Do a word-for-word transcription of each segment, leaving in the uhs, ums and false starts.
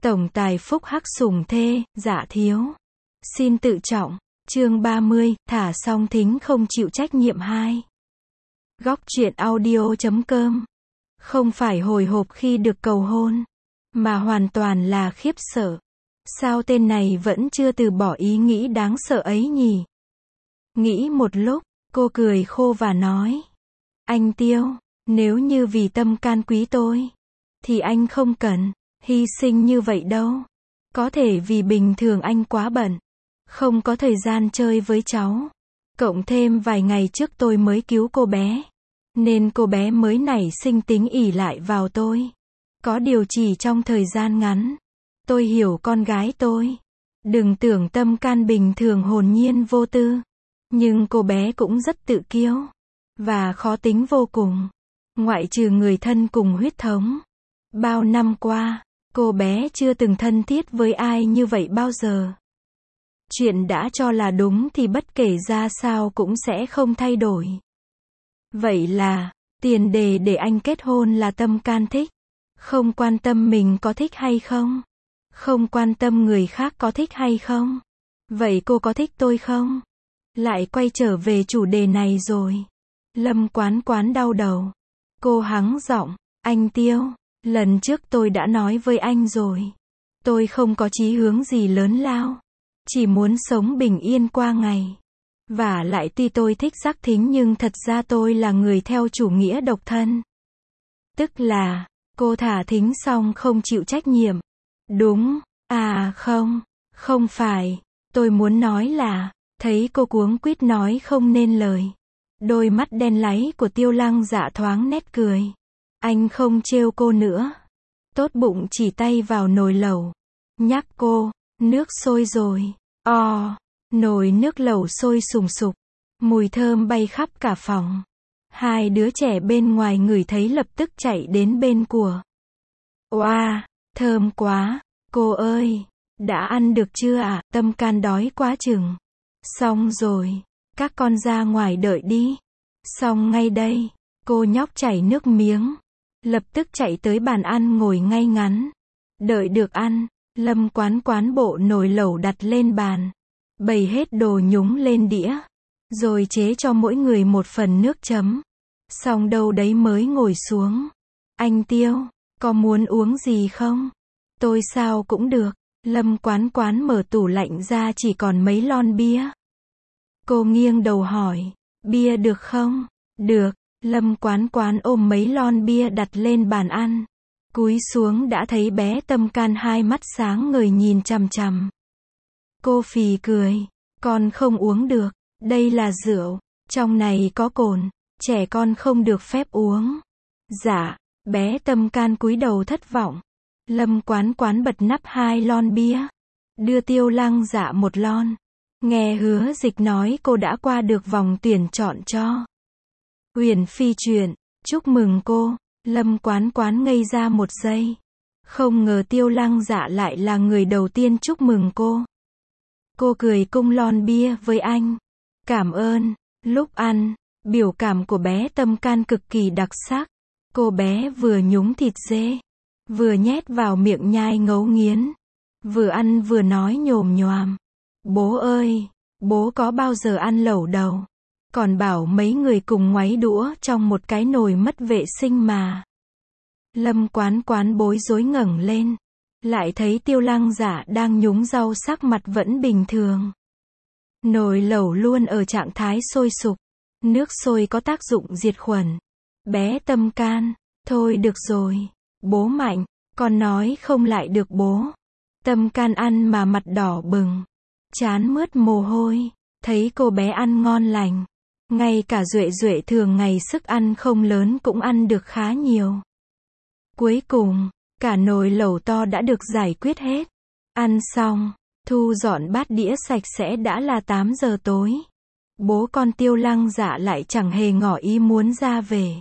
Tổng tài phúc hắc sủng thê, dạ thiếu. Xin tự trọng. Chương ba mươi, thả song thính không chịu trách nhiệm hai. Góc truyện audio chấm com. Không phải hồi hộp khi được cầu hôn, mà hoàn toàn là khiếp sợ. Sao tên này vẫn chưa từ bỏ ý nghĩ đáng sợ ấy nhỉ? Nghĩ một lúc, cô cười khô và nói. Anh Tiêu, nếu như vì tâm can quý tôi, thì anh không cần hy sinh như vậy đâu. Có thể vì bình thường anh quá bận, không có thời gian chơi với cháu. Cộng thêm vài ngày trước tôi mới cứu cô bé, nên cô bé mới nảy sinh tính ỷ lại vào tôi. Có điều chỉ trong thời gian ngắn, tôi hiểu con gái tôi. Đừng tưởng tâm can bình thường hồn nhiên vô tư, nhưng cô bé cũng rất tự kiêu và khó tính vô cùng. Ngoại trừ người thân cùng huyết thống, bao năm qua, cô bé chưa từng thân thiết với ai như vậy bao giờ. Chuyện đã cho là đúng thì bất kể ra sao cũng sẽ không thay đổi. Vậy là, tiền đề để anh kết hôn là tâm can thích. Không quan tâm mình có thích hay không. Không quan tâm người khác có thích hay không. Vậy cô có thích tôi không? Lại quay trở về chủ đề này rồi. Lâm Quán Quán đau đầu. Cô hắng giọng, anh Tiêu, lần trước tôi đã nói với anh rồi. Tôi không có chí hướng gì lớn lao. Chỉ muốn sống bình yên qua ngày. Và lại tuy tôi thích Giác Thính nhưng thật ra tôi là người theo chủ nghĩa độc thân. Tức là, cô thả Thính xong không chịu trách nhiệm. Đúng, à không, không phải. Tôi muốn nói là, thấy cô cuống quýt nói không nên lời. Đôi mắt đen láy của Tiêu Lăng Dạ thoáng nét cười. Anh không trêu cô nữa. Tốt bụng chỉ tay vào nồi lẩu. Nhắc cô, nước sôi rồi. O, nồi nước lẩu sôi sùng sục. Mùi thơm bay khắp cả phòng. Hai đứa trẻ bên ngoài ngửi thấy lập tức chạy đến bên của. Oa, wow, thơm quá. Cô ơi, đã ăn được chưa ạ? À? Tâm can đói quá chừng. Xong rồi, các con ra ngoài đợi đi. Xong ngay đây. Cô nhóc chảy nước miếng. Lập tức chạy tới bàn ăn ngồi ngay ngắn. Đợi được ăn, Lâm Quán Quán bộ nồi lẩu đặt lên bàn. Bày hết đồ nhúng lên đĩa. Rồi chế cho mỗi người một phần nước chấm. Xong đâu đấy mới ngồi xuống. Anh Tiêu, có muốn uống gì không? Tôi sao cũng được. Lâm Quán Quán mở tủ lạnh ra chỉ còn mấy lon bia. Cô nghiêng đầu hỏi, bia được không? Được. Lâm Quán Quán ôm mấy lon bia đặt lên bàn ăn. Cúi xuống đã thấy bé Tâm Can hai mắt sáng ngời nhìn chằm chằm. Cô phì cười, con không uống được, đây là rượu, trong này có cồn, trẻ con không được phép uống. Dạ, bé Tâm Can cúi đầu thất vọng. Lâm Quán Quán bật nắp hai lon bia, đưa Tiêu Lăng Dạ một lon. Nghe Hứa Dịch nói cô đã qua được vòng tuyển chọn cho Huyền Phi truyện, chúc mừng cô. Lâm Quán Quán ngây ra một giây. Không ngờ Tiêu Lăng Dạ lại là người đầu tiên chúc mừng cô. Cô cười cung lon bia với anh. Cảm ơn. Lúc ăn, biểu cảm của bé Tâm Can cực kỳ đặc sắc. Cô bé vừa nhúng thịt dê, vừa nhét vào miệng nhai ngấu nghiến. Vừa ăn vừa nói nhồm nhoàm. Bố ơi, bố có bao giờ ăn lẩu đâu. Còn bảo mấy người cùng ngoáy đũa trong một cái nồi mất vệ sinh mà. Lâm Quán Quán bối rối ngẩng lên. Lại thấy Tiêu Lăng Dạ đang nhúng rau sắc mặt vẫn bình thường. Nồi lẩu luôn ở trạng thái sôi sục. Nước sôi có tác dụng diệt khuẩn. Bé Tâm Can, thôi được rồi. Bố mạnh, con nói không lại được bố. Tâm Can ăn mà mặt đỏ bừng. Trán mướt mồ hôi. Thấy cô bé ăn ngon lành. Ngay cả Duệ Duệ thường ngày sức ăn không lớn cũng ăn được khá nhiều. Cuối cùng, cả nồi lẩu to đã được giải quyết hết. Ăn xong, thu dọn bát đĩa sạch sẽ đã là tám giờ tối. Bố con Tiêu Lăng Dạ lại chẳng hề ngỏ ý muốn ra về.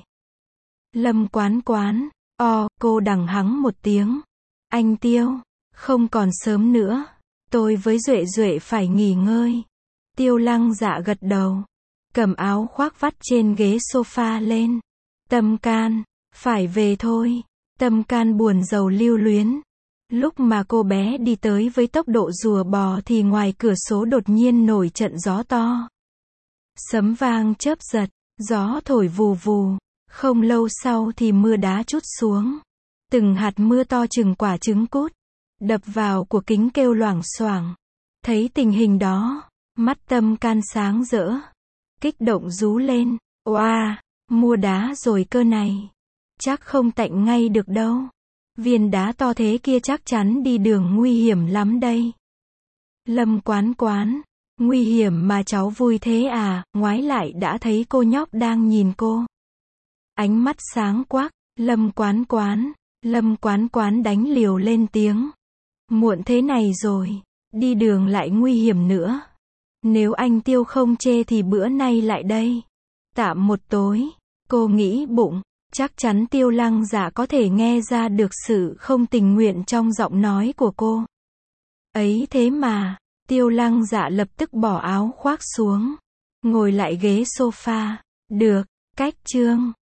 Lâm Quán Quán, o, cô đằng hắng một tiếng. Anh Tiêu, không còn sớm nữa. Tôi với Duệ Duệ phải nghỉ ngơi. Tiêu Lăng Dạ gật đầu. Cầm áo khoác vắt trên ghế sofa lên. Tâm Can, phải về thôi. Tâm Can buồn rầu lưu luyến. Lúc mà cô bé đi tới với tốc độ rùa bò thì ngoài cửa sổ đột nhiên nổi trận gió to. Sấm vang chớp giật, gió thổi vù vù. Không lâu sau thì mưa đá trút xuống. Từng hạt mưa to chừng quả trứng cút, đập vào của kính kêu loảng xoảng. Thấy tình hình đó, mắt Tâm Can sáng rỡ, kích động rú lên, oa, mua đá rồi cơ này. Chắc không tạnh ngay được đâu. Viên đá to thế kia chắc chắn đi đường nguy hiểm lắm đây. Lâm Quán Quán, nguy hiểm mà cháu vui thế à? Ngoái lại đã thấy cô nhóc đang nhìn cô. Ánh mắt sáng quắc, Lâm Quán Quán, Lâm Quán Quán đánh liều lên tiếng. Muộn thế này rồi, đi đường lại nguy hiểm nữa. Nếu anh Tiêu không chê thì bữa nay lại đây. Tạm một tối, cô nghĩ bụng, chắc chắn Tiêu Lăng Dạ có thể nghe ra được sự không tình nguyện trong giọng nói của cô. Ấy thế mà, Tiêu Lăng Dạ lập tức bỏ áo khoác xuống, ngồi lại ghế sofa. Được, cách chương